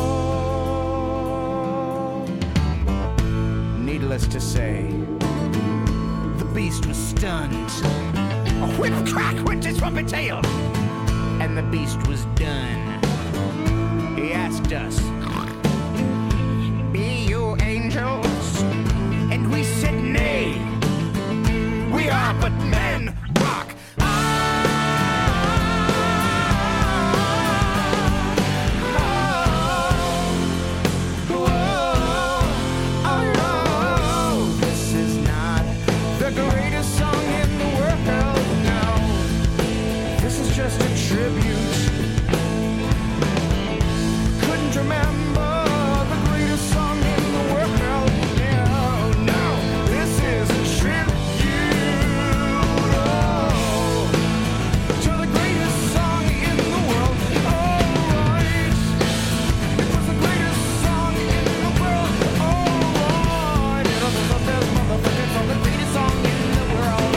Needless to say, the beast was stunned. A whip crack went his trumpet tail, and the beast was done. He asked us, "Be you angels?" And we said, "Nay, we are but men." Rock. Just a tribute. Couldn't remember the greatest song in the world. No, no, this is a tribute oh, to the greatest song in the world. Alright, it was the greatest song in the world. Alright, it was the best motherfucking song, the greatest song in the world.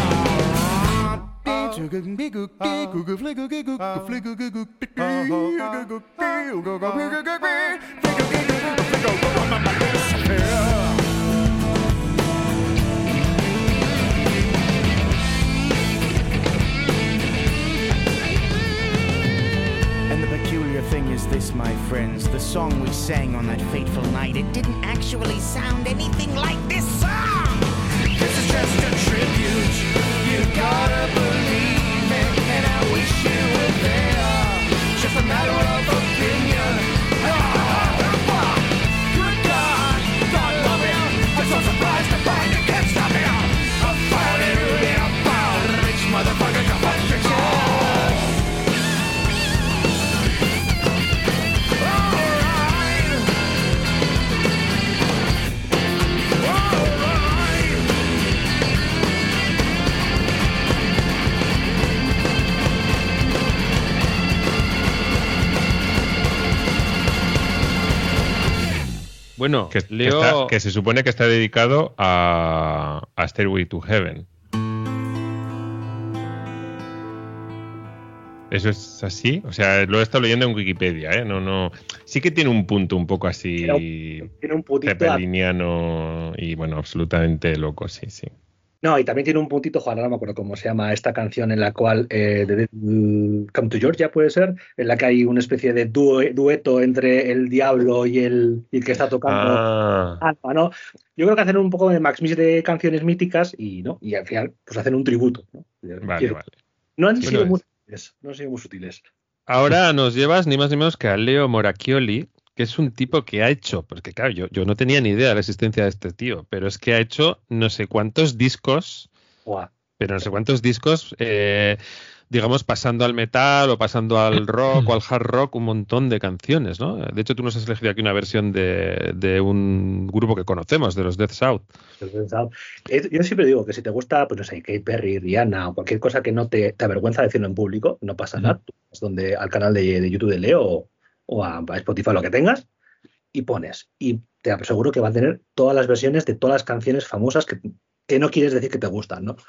And the peculiar thing is this, my friends, the song we sang on that fateful night, it didn't actually sound anything like this song. This is just a tribute. You gotta believe it, and I wish you were there. Just a matter of opinion. Good God, God love you. I'm so surprised to find you can't stop me. I'm fighting really about rich motherfucker constriction. Bueno, que, Leo... que, está, que se supone que está dedicado a, a Stairway to Heaven. ¿Eso es así? O sea, lo he estado leyendo en Wikipedia, ¿eh? No, no. Sí que tiene un punto un poco así. Tiene un, tiene un puntito pepeliniano y bueno, absolutamente loco, sí, sí. No, y también tiene un puntito, Juan, no me acuerdo cómo se llama esta canción en la cual, eh, de, de, Come to Georgia puede ser, en la que hay una especie de due, dueto entre el diablo y el, y el que está tocando ah. Alfa, ¿no? Yo creo que hacen un poco de Max Mix de canciones míticas y no y al final pues hacen un tributo, ¿no? Vale, Quiero, vale. No han bueno, sido es... muy sutiles, no han sido muy sutiles. Ahora nos llevas ni más ni menos que a Leo Moracchioli, que es un tipo que ha hecho, porque claro, yo, yo no tenía ni idea de la existencia de este tío, pero es que ha hecho no sé cuántos discos, Wow. pero no sé cuántos discos, eh, digamos, pasando al metal o pasando al rock o al hard rock, un montón de canciones, ¿no? De hecho, tú nos has elegido aquí una versión de, de un grupo que conocemos, de los Death South. Yo siempre digo que si te gusta, pues no sé, Katy Perry, Rihanna o cualquier cosa que no te, te avergüenza decirlo en público, no pasa nada. Tú vas donde, al canal de, de YouTube de Leo o, o a, a Spotify, lo que tengas, y pones. Y te aseguro que va a tener todas las versiones de todas las canciones famosas que, que no quieres decir que te gustan, ¿no?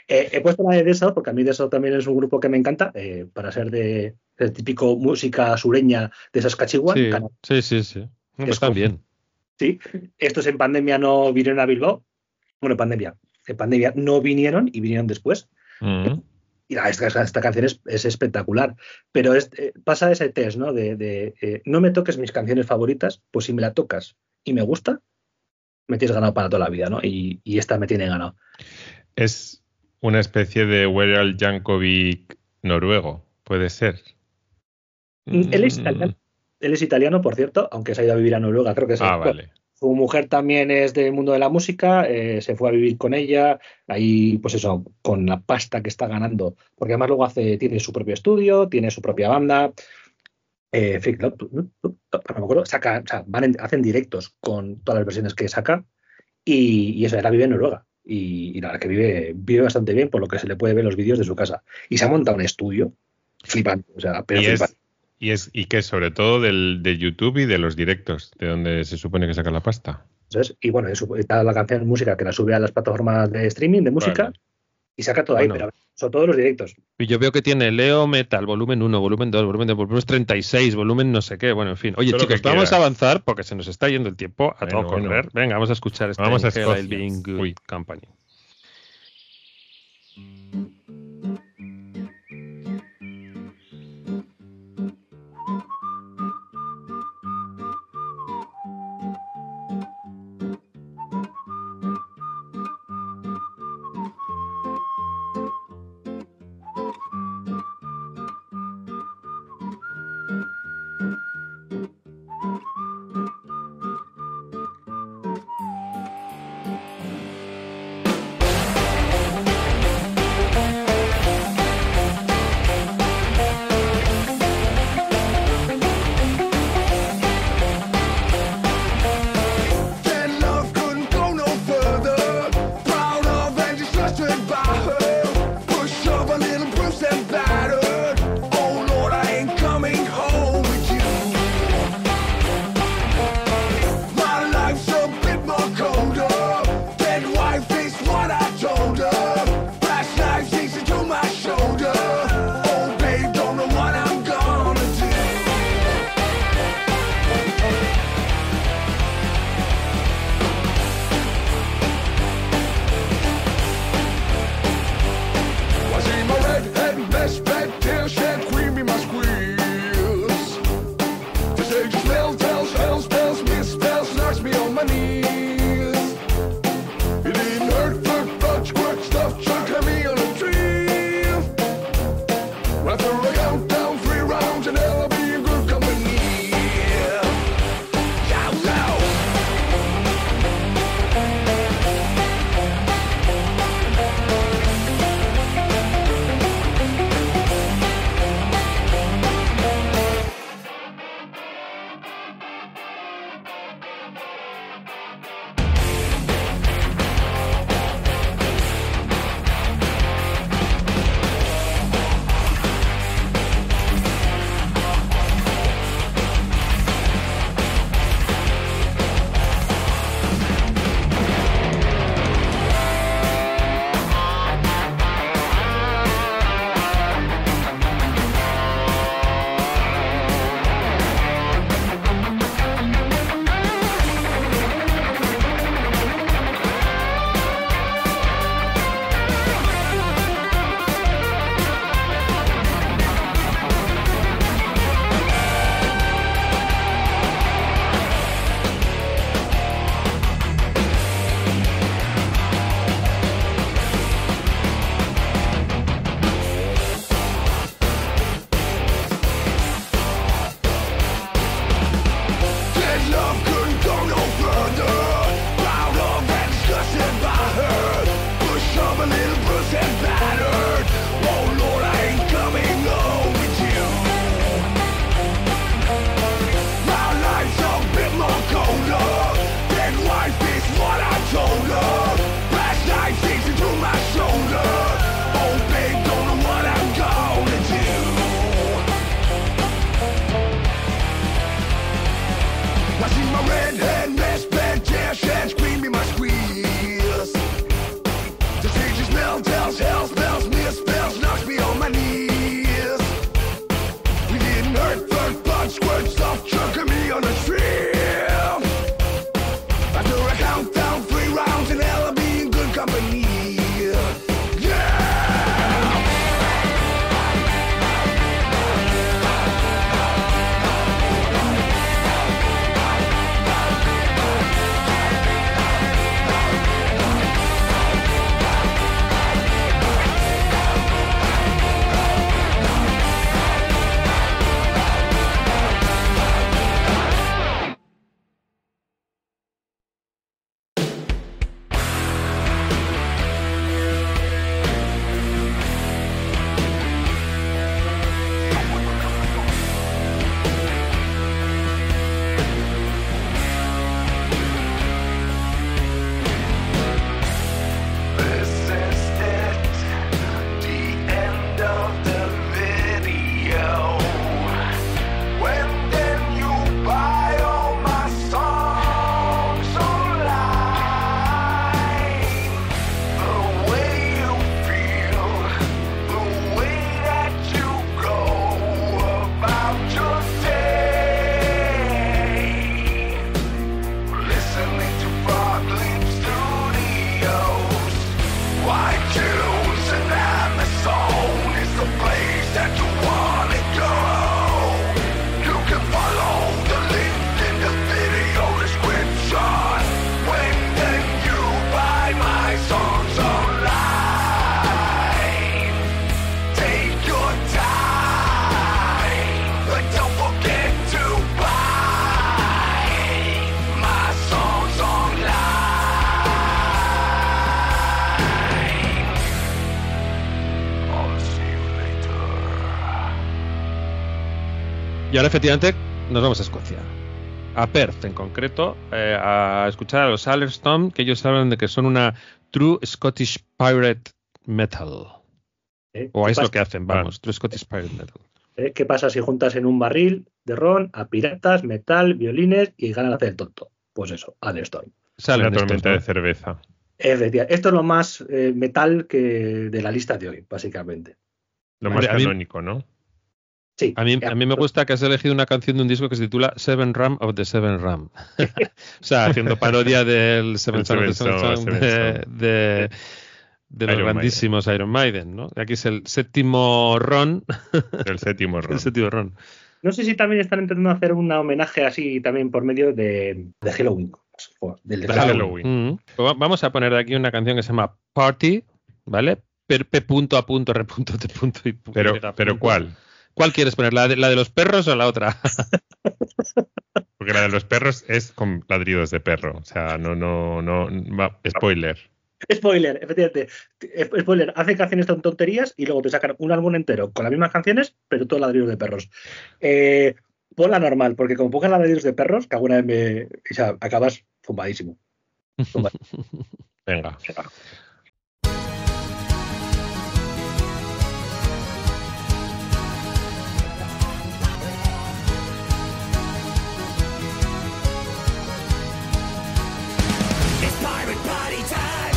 Eh, he puesto la de Desert porque a mí Desert también es un grupo que me encanta, eh, para ser de, de típico música sureña de Saskatchewan. Sí, Canadá. sí, sí, sí. No, Es están como- bien. Sí, estos en pandemia no vinieron a Bilbao. Bueno, en pandemia. En pandemia no vinieron y vinieron después. Mm. Y la- esta, esta canción es, es espectacular. Pero es, eh, pasa ese test, ¿no? De, de, eh, no me toques mis canciones favoritas, pues si me la tocas y me gusta, me tienes ganado para toda la vida, ¿no? Y, y esta me tiene ganado. Es una especie de Weral Jankovic noruego, puede ser. Él es Mm. italiano. Él es italiano, por cierto, aunque se ha ido a vivir a Noruega, creo que es Ah, bueno, vale. su mujer también es del mundo de la música, eh, se fue a vivir con ella, ahí, pues eso, con la pasta que está ganando, porque además luego hace, tiene su propio estudio, tiene su propia banda, eh, en fin, no, no, no, no me acuerdo, saca, o sea, van en- hacen directos con todas las versiones que saca, y, y eso, ahora vive en Noruega, y, y la verdad que vive, vive bastante bien, por lo que se le puede ver en los vídeos de su casa, y se ha montado un estudio flipante, o sea, pero Y flipante. es, y es y que sobre todo del, de YouTube y de los directos, de donde se supone que saca la pasta. ¿Sabes? Y bueno, eso, está la canción música que la sube a las plataformas de streaming de música Vale. y saca todo Bueno. ahí, pero son todos los directos. Y yo veo que tiene Leo Metal, volumen uno, volumen dos, volumen dos, volumen treinta y seis, volumen no sé qué. Bueno, en fin. Oye, Todo lo chicos, que vamos quieras. a avanzar porque se nos está yendo el tiempo a Bueno, todo correr. bueno. Venga, vamos a escuchar este Vamos a Hell Escocia. I'll Be in Good Uy. Company. That love couldn't go no further. Proud of and just trusted by her. Pushed up a little bruised and battered. Oh Lord, I ain't coming home with you. My life's a bit more colder. Dead wife is what I told her. Last night easy to my shoulder. Oh babe, don't know what I'm gonna do. Was in my red head, best bed, tail shed, cream in my squeals. The stage smell tells, hell spells, misspells, knocks me on my knees. It didn't hurt, hurt, touch, quick stuff, chuck at me on a tree. After a countdown, three rounds, and I'll be in good company. Yow, yow. Y ahora efectivamente nos vamos a Escocia. A Perth en concreto, eh, a escuchar a los Hallerstone, que ellos hablan de que son una True Scottish Pirate Metal. ¿Eh? O es pasa? lo que hacen, vamos, True Scottish Pirate Metal. ¿Eh? ¿Qué pasa si juntas en un barril de ron a piratas, metal, violines y ganan a hacer el tonto? Pues eso, Hallerstone. Salen Una tormenta estos, de ¿no? cerveza. Efectivamente. Esto es lo más eh, metal que de la lista de hoy, básicamente. Lo Hombre, más a mí- canónico, ¿no? Sí. A mí, a mí me gusta que has elegido una canción de un disco que se titula Seven Ram of the Seven Ram. O sea, haciendo parodia del Seven El Son of the Seven Seven Son, Son Seven de, Son. de, de los Iron grandísimos Iron Maiden, ¿no? Aquí es el séptimo ron. El séptimo ron. El séptimo ron. No sé si también están intentando hacer un homenaje así también por medio de, de Halloween. Del de De Halloween. Halloween. Mm. Pues va- vamos a poner aquí una canción que se llama Party, ¿vale? Per- P punto a punto, R punto, T punto y punto. Pero, Y punto. pero ¿cuál? ¿Cuál quieres poner? ¿La de, la de los perros o la otra? Porque la de los perros es con ladridos de perro. O sea, no, no, no. va- spoiler. Spoiler, efectivamente. Sp- Spoiler, hacen canciones tan tonterías y luego te sacan un álbum entero con las mismas canciones, pero todo ladrillos de perros. Eh, pon la normal, porque como pongan ladrillos de perros, que alguna vez me. O sea, acabas zumbadísimo. Zumbadísimo. Venga. It's pirate party time.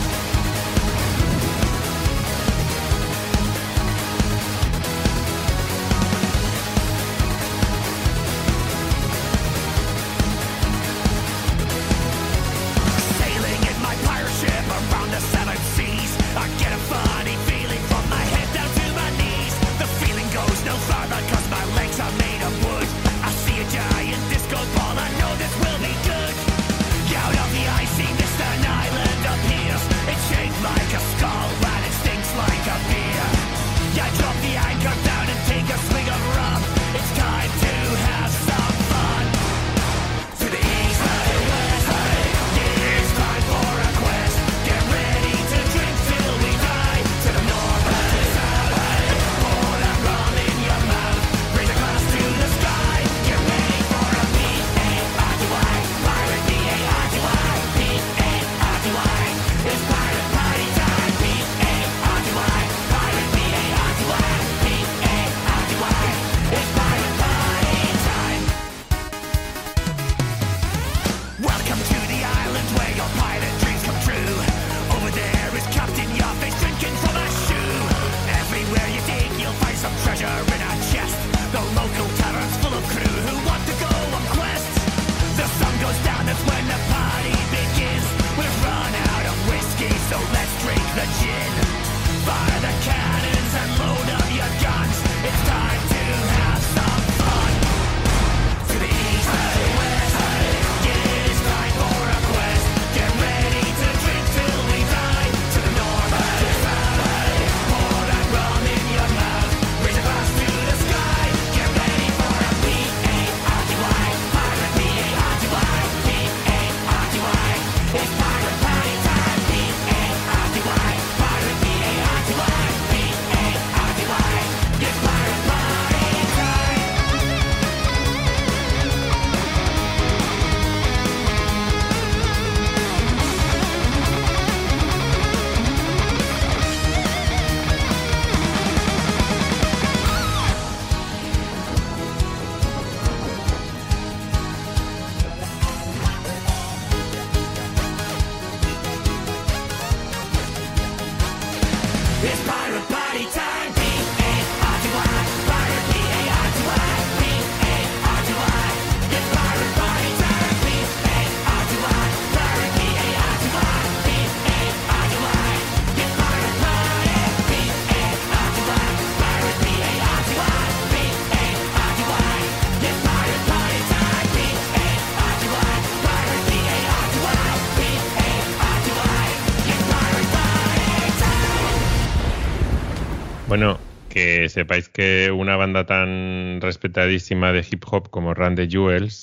Sailing in my pirate ship around the seven seas. I get a funny feeling from my head down to my knees. The feeling goes no further cause my legs are made of wood. I see a giant disco ball, I know this will be good. Out of the icy mist an island appears. It's shaped like a skull and it stinks like a beer. I drop the anchor down and take a swig of rum. It's time to have some fun. To the east and west, it's time for a quest. Get ready to drink till we die. To the north and south, pour that rum in your mouth. Raise a glass to the sky. Get ready for a P A R T Y pirate P A R T Y P A R T Y. It's pirate party time. P A R T Y pirate P A R T Y P A R T Y. It's pirate party time. Welcome to the island where your pirate dreams come true. Over there is Captain Yarface drinking from a shoe. Everywhere you dig, you'll find some treasure in a chest. The local tavern's full of crew who want to go on quests. The sun goes down, that's when the party begins. We've run out of whiskey, so let's drink the gin. Fire the cannons and load up your guns. It's time to have some fun. To the east and west, it's time for a quest. Get ready to drink till we die. To the north and south, pour that rum in your mouth. Raise a glass to the sky. Get ready for a P A R T Y pirate P A R T Y P A R T Y. It's pirate party time. P A R T Y pirate P A R T Y P A R T Y. It's pirate party time. It's pirate party time. P A R T Y pirate P A R T Y P A R T Y. It's pirate party time. P A R T Y pirate P A R T Y P A R T Y. It's pirate party. P A R T Y pirate P A R T Y P A R T Y. It's pirate party time. P A R T Y pirate P A R T Y P A R T Y. It's pirate party time. Bueno, que sepáis que una banda tan respetadísima de hip hop como Run the Jewels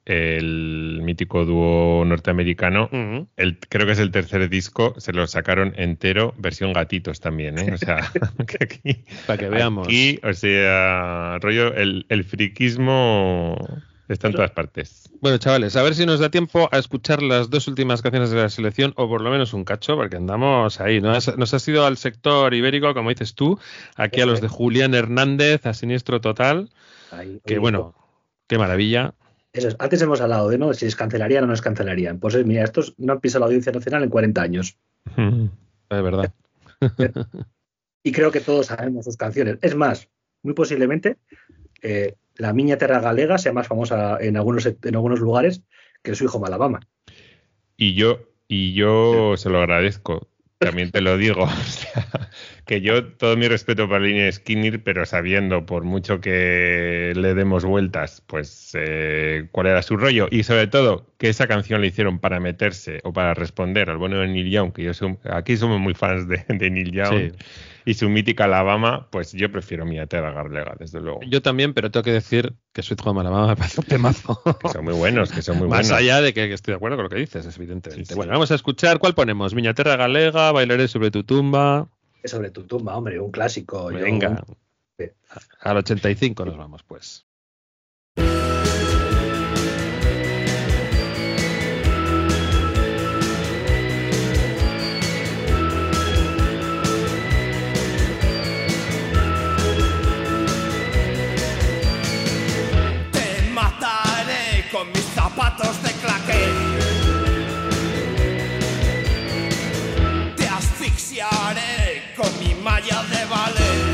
el mítico dúo norteamericano, Uh-huh. el, creo que es el tercer disco, se lo sacaron entero, versión gatitos también, ¿eh? O sea, que aquí, Para que veamos. aquí, o sea, rollo, el, el friquismo está en todas partes. Bueno, chavales, a ver si nos da tiempo a escuchar las dos últimas canciones de la selección, o por lo menos un cacho, porque andamos ahí. Nos, nos has ido al sector ibérico, como dices tú, aquí a los de Julián Hernández, a Siniestro Total, Ahí, que oye, bueno, qué maravilla. Eso es. Antes hemos hablado de no si les cancelarían o no les cancelarían. Pues eh, mira, estos no han pisado la Audiencia Nacional en cuarenta años. De verdad. Y creo que todos sabemos sus canciones. Es más, muy posiblemente eh, la Miña Terra Galega sea más famosa en algunos, en algunos lugares que su hijo Malabama. Y yo, y yo se lo agradezco, también te lo digo. O sea, que yo, todo mi respeto para Lynyrd Skynyrd, pero sabiendo, por mucho que le demos vueltas, pues eh, cuál era su rollo. Y sobre todo, que esa canción la hicieron para meterse o para responder al bueno de Neil Young, que yo soy, aquí somos muy fans de, de Neil Young. Sí. Y su mítica Alabama, pues yo prefiero Miña Terra Galega, desde luego. Yo también, pero tengo que decir que Sweet Home Alabama me parece un temazo. Que son muy buenos, que son muy Más buenos. Más allá de que, que estoy de acuerdo con lo que dices, evidentemente. Sí, sí. Bueno, vamos a escuchar, ¿cuál ponemos? Miña Terra Galega, Bailaré sobre tu tumba. Sobre tu tumba, hombre, un clásico. Venga, yo... al ochenta y cinco nos vamos, pues. Con mis zapatos de claqué te asfixiaré con mi malla de ballet,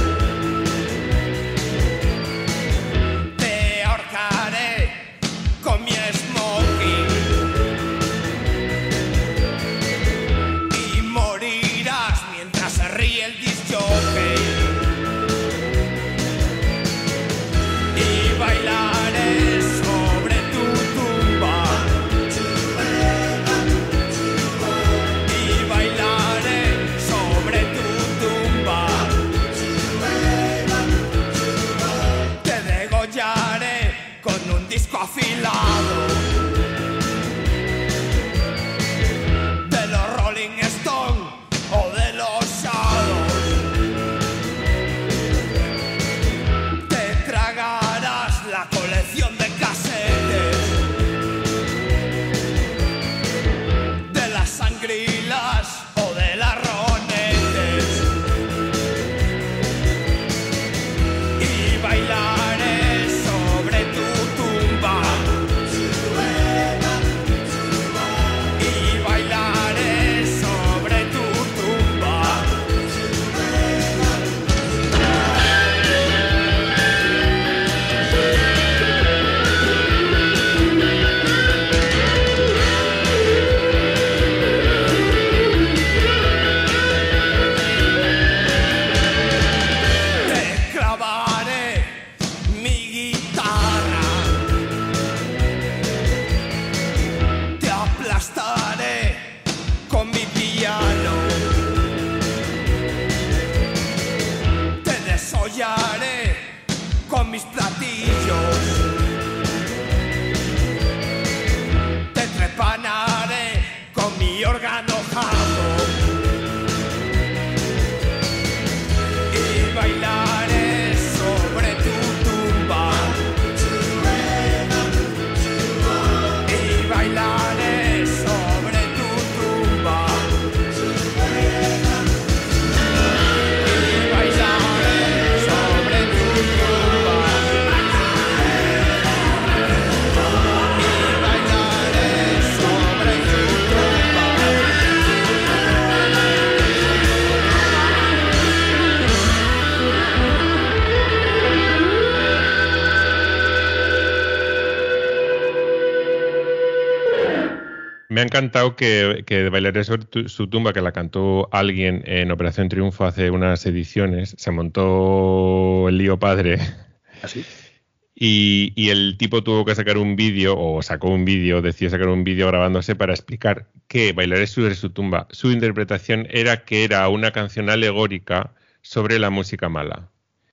te ahorcaré con mi smoking y morirás mientras se ríe el disc jockey y bailaré sobre afilado de los Rolling Stones o de los Shadows. Te tragarás la colección de casetes de las Sangrilas o de las Ronettes y bailaré sobre tu y bailaré sobre tu tumba. Te clavaré mi guitarra, te aplastaré con mi piano, te desollaré con mis platillos, te trepanaré con mi órgano jabo y bailaré sobre tu tumba y bailaré sobre tu tumba y bailaré sobre tu tumba y bailaré sobre tu tumba. Me ha encantado que, que Bailaré sobre tu, su tumba, que la cantó alguien en Operación Triunfo hace unas ediciones, se montó el lío padre. ¿Así? Y, y el tipo tuvo que sacar un vídeo, o sacó un vídeo, decidió sacar un vídeo grabándose para explicar que Bailaré sobre su tumba, su interpretación era que era una canción alegórica sobre la música mala.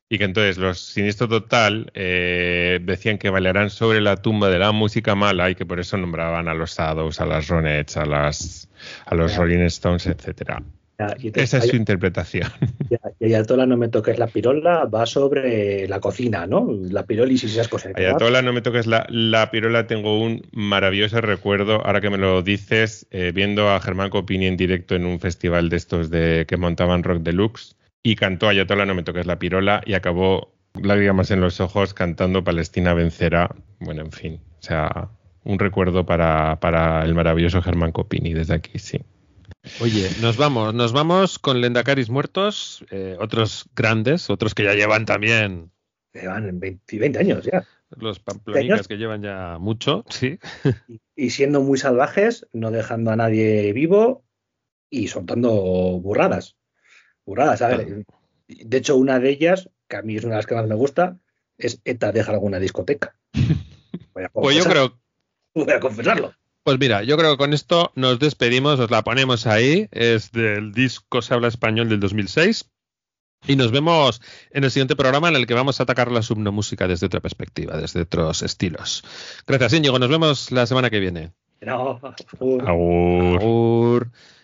Y que entonces los Siniestro Total eh, decían que bailarán sobre la tumba de la música mala y que por eso nombraban a los Shadows, a las Ronettes, a las a los Rolling Stones, etcétera. Ya, y entonces, Esa es hay- su interpretación. ya, y Ayatola no me toques la pirola, va sobre la cocina, ¿no? La pirólisis y esas cosas. Ayatola, no me toques la, la pirola. Tengo un maravilloso recuerdo, ahora que me lo dices, eh, viendo a Germán Copini en directo en un festival de estos de que montaban Rock Deluxe, y cantó Ayatola, no me toques la pirola, y acabó lágrimas en los ojos cantando Palestina vencerá. Bueno, en fin, o sea, un recuerdo para, para el maravilloso Germán Copini desde aquí, sí. Oye, nos vamos, nos vamos con Lendakaris muertos, eh, otros grandes, otros que ya llevan también, Llevan veinte, veinte años ya. los pamplonicas ¿Años? que llevan ya mucho, sí. Y, y siendo muy salvajes, no dejando a nadie vivo y soltando burradas. Burradas, a ver. De hecho, una de ellas, que a mí es una de las que más me gusta, es ETA deja alguna discoteca. Voy a Pues yo confesar- creo, Voy a confesarlo. pues mira, yo creo que con esto nos despedimos, os la ponemos ahí, es del disco Se habla español del dos mil seis. Y nos vemos en el siguiente programa en el que vamos a atacar la subnomúsica desde otra perspectiva, desde otros estilos. Gracias, Íñigo. Nos vemos la semana que viene. No, uh, Agur. Agur.